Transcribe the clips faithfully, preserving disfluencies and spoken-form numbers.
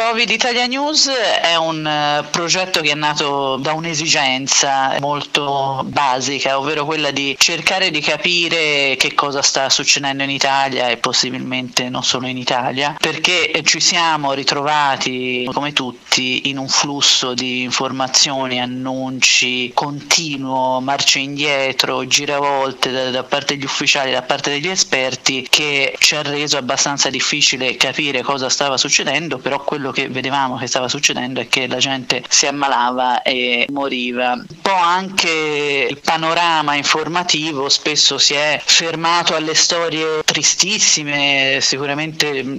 Covid Italia News è un uh, progetto che è nato da un'esigenza molto basica, ovvero quella di cercare di capire che cosa sta succedendo in Italia e possibilmente non solo in Italia, perché ci siamo ritrovati come tutti in un flusso di informazioni, annunci continuo, marce indietro, giravolte da, da parte degli ufficiali, da parte degli esperti, che ci ha reso abbastanza difficile capire cosa stava succedendo. Però quello che vedevamo che stava succedendo è che la gente si ammalava e moriva. Un po' anche il panorama informativo spesso si è fermato alle storie tristissime, sicuramente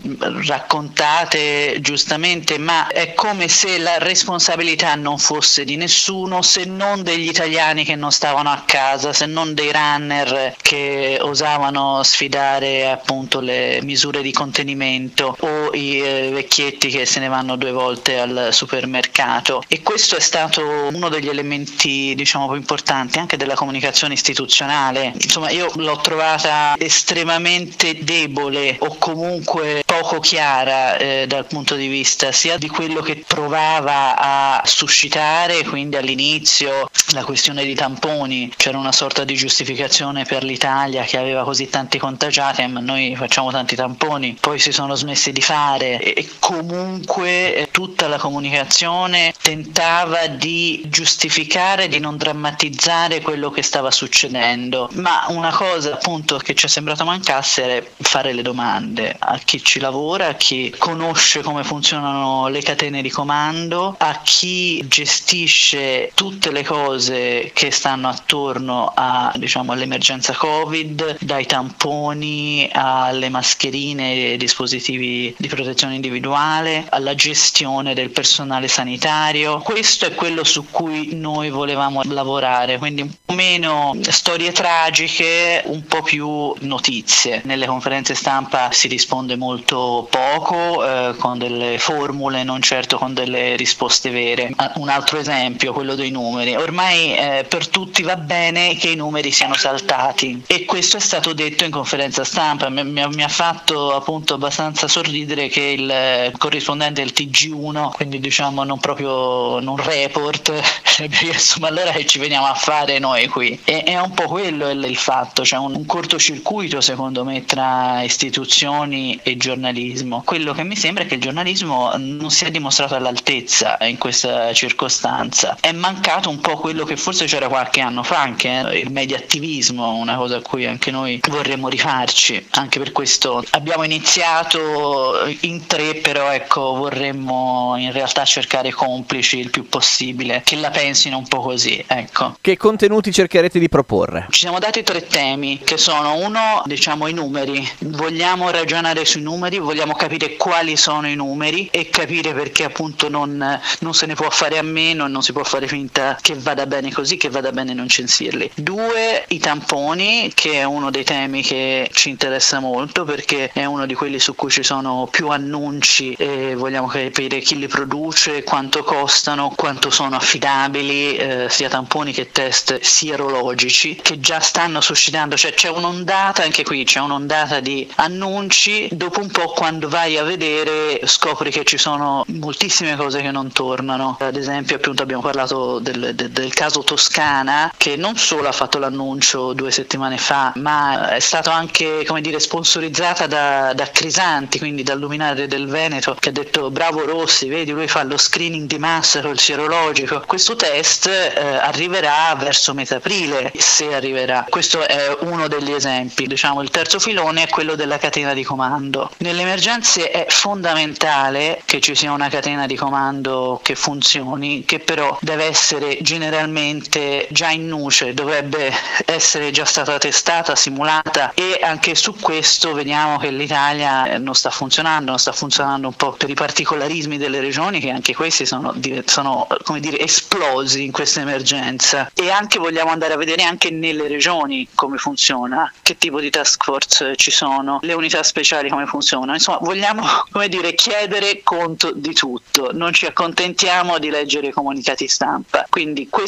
raccontate giustamente, ma è come se la responsabilità non fosse di nessuno se non degli italiani che non stavano a casa, se non dei runner che osavano sfidare appunto le misure di contenimento o i eh, vecchietti che se ne vanno due volte al supermercato. E questo è stato uno degli elementi, diciamo, più importanti anche della comunicazione istituzionale. Insomma, io l'ho trovata estremamente debole o comunque poco chiara eh, dal punto di vista sia di quello che provava a suscitare, quindi all'inizio la questione dei tamponi, c'era una sorta di giustificazione per l'Italia che aveva così tanti contagiati, ma noi facciamo tanti tamponi, poi si sono smessi di fare, e comunque eh, tutta la comunicazione tentava di giustificare, di non drammatizzare quello che stava succedendo. Ma una cosa appunto che ci è sembrato mancasse era fare le domande a chi ci lavora, a chi conosce come funzionano le catene di comando, a chi gestisce tutte le cose che stanno attorno a, diciamo, all'emergenza Covid, dai tamponi alle mascherine e ai dispositivi di protezione individuale, alla gestione del personale sanitario. Questo è quello su cui noi volevamo lavorare, quindi un po' meno storie tragiche, un po' più notizie. Nelle conferenze stampa si risponde molto poco, eh, con delle formule, non certo con delle risposte vere. Un altro esempio, quello dei numeri. Ormai eh, per tutti va bene che i numeri siano saltati, e questo è stato detto in conferenza stampa. Mi, mi, mi ha fatto appunto abbastanza sorridere che il corrispondente del T G uno, quindi diciamo non proprio non report, abbia chiesto: ma allora che ci veniamo a fare noi qui? E è un po' quello il, il fatto, c'è un, un cortocircuito secondo me tra istituzioni e giornalismo. Quello che mi sembra è che il giornalismo non si è dimostrato all'altezza in questa circostanza. È mancato un po' quello che forse c'era qualche anno fa, anche il mediattivismo, una cosa a cui anche noi vorremmo rifarci. Anche per questo abbiamo iniziato in tre, però ecco, vorremmo in realtà cercare complici il più possibile che la pensino un po' così, ecco. Che contenuti cercherete di proporre? Ci siamo dati tre temi, che sono: uno, diciamo, i numeri. Vogliamo ragionare sui numeri, vogliamo capire quali sono i numeri e capire perché appunto non, non se ne può fare a meno e non si può fare finta che vada bene così, che vada bene non censirli. Due, i tamponi, che è uno dei temi che ci interessa molto perché è uno di quelli su cui ci sono più annunci e vogliamo capire chi li produce, quanto costano, quanto sono affidabili, eh, sia tamponi che test sierologici, che già stanno suscitando, cioè c'è un'ondata, anche qui c'è un'ondata di annunci. Dopo un po', quando vai a vedere, scopri che ci sono moltissime cose che non tornano. Ad esempio, appunto, abbiamo parlato del, del, del caso Toscana, che non solo ha fatto l'annuncio due settimane fa, ma è stato anche, come dire, sponsorizzata da, da Crisanti, quindi dal luminare del Veneto, che ha detto: bravo Rossi, vedi, lui fa lo screening di massa col sierologico. Questo test eh, arriverà verso metà aprile, se arriverà. Questo è uno degli esempi. Diciamo, il terzo filone è quello della catena di comando. Nelle emergenze è fondamentale che ci sia una catena di comando che funzioni, che però deve essere generalmente già in nuce, dovrebbe essere già stata testata, simulata, e anche su questo vediamo che l'Italia non sta funzionando, non sta funzionando un po' per i particolarismi delle regioni, che anche questi sono, sono come dire, esplosi in questa emergenza. E anche vogliamo andare a vedere anche nelle regioni come funziona, che tipo di task force ci sono, le unità speciali come funzionano. Insomma, vogliamo, come dire, chiedere conto di tutto, non ci accontentiamo di leggere i comunicati stampa. Quindi questo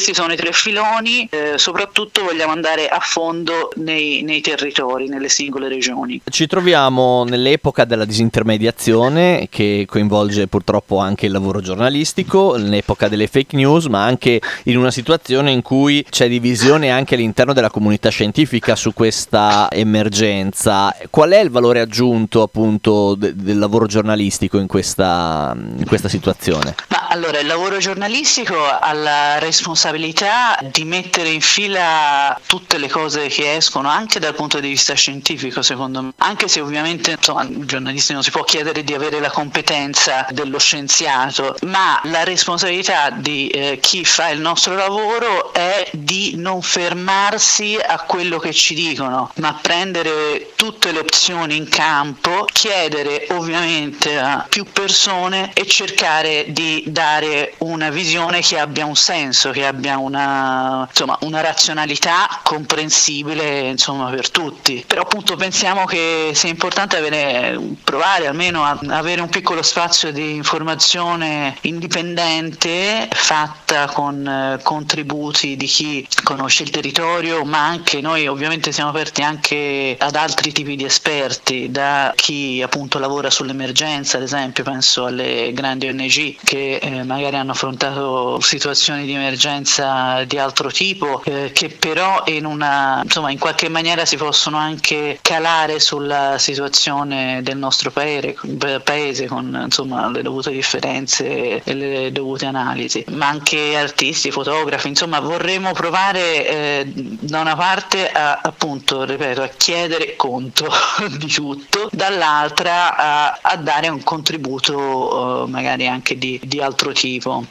questi sono i tre filoni, eh, soprattutto vogliamo andare a fondo nei, nei territori, nelle singole regioni. Ci troviamo nell'epoca della disintermediazione, che coinvolge purtroppo anche il lavoro giornalistico, nell'epoca delle fake news, ma anche in una situazione in cui c'è divisione anche all'interno della comunità scientifica su questa emergenza. Qual è il valore aggiunto appunto de- del lavoro giornalistico in questa, in questa situazione? Ma allora, il lavoro giornalistico ha la responsabilità di mettere in fila tutte le cose che escono, anche dal punto di vista scientifico, secondo me, anche se ovviamente insomma il giornalista non si può chiedere di avere la competenza dello scienziato, ma la responsabilità di eh, chi fa il nostro lavoro è di non fermarsi a quello che ci dicono, ma prendere tutte le opzioni in campo, chiedere ovviamente a più persone e cercare di dare una visione che abbia un senso, che abbia una, insomma, una razionalità comprensibile, insomma, per tutti. Però appunto pensiamo che sia importante avere, provare almeno a avere un piccolo spazio di informazione indipendente, fatta con eh, contributi di chi conosce il territorio, ma anche noi ovviamente siamo aperti anche ad altri tipi di esperti, da chi appunto lavora sull'emergenza, ad esempio penso alle grandi O N G che eh, magari hanno affrontato situazioni di emergenza di altro tipo, eh, che però in una insomma in qualche maniera si possono anche calare sulla situazione del nostro paese, paese con insomma le dovute differenze e le dovute analisi, ma anche artisti, fotografi, insomma vorremmo provare eh, da una parte a, appunto, ripeto, a chiedere conto di tutto, dall'altra a, a dare un contributo uh, magari anche di, di altro tipo.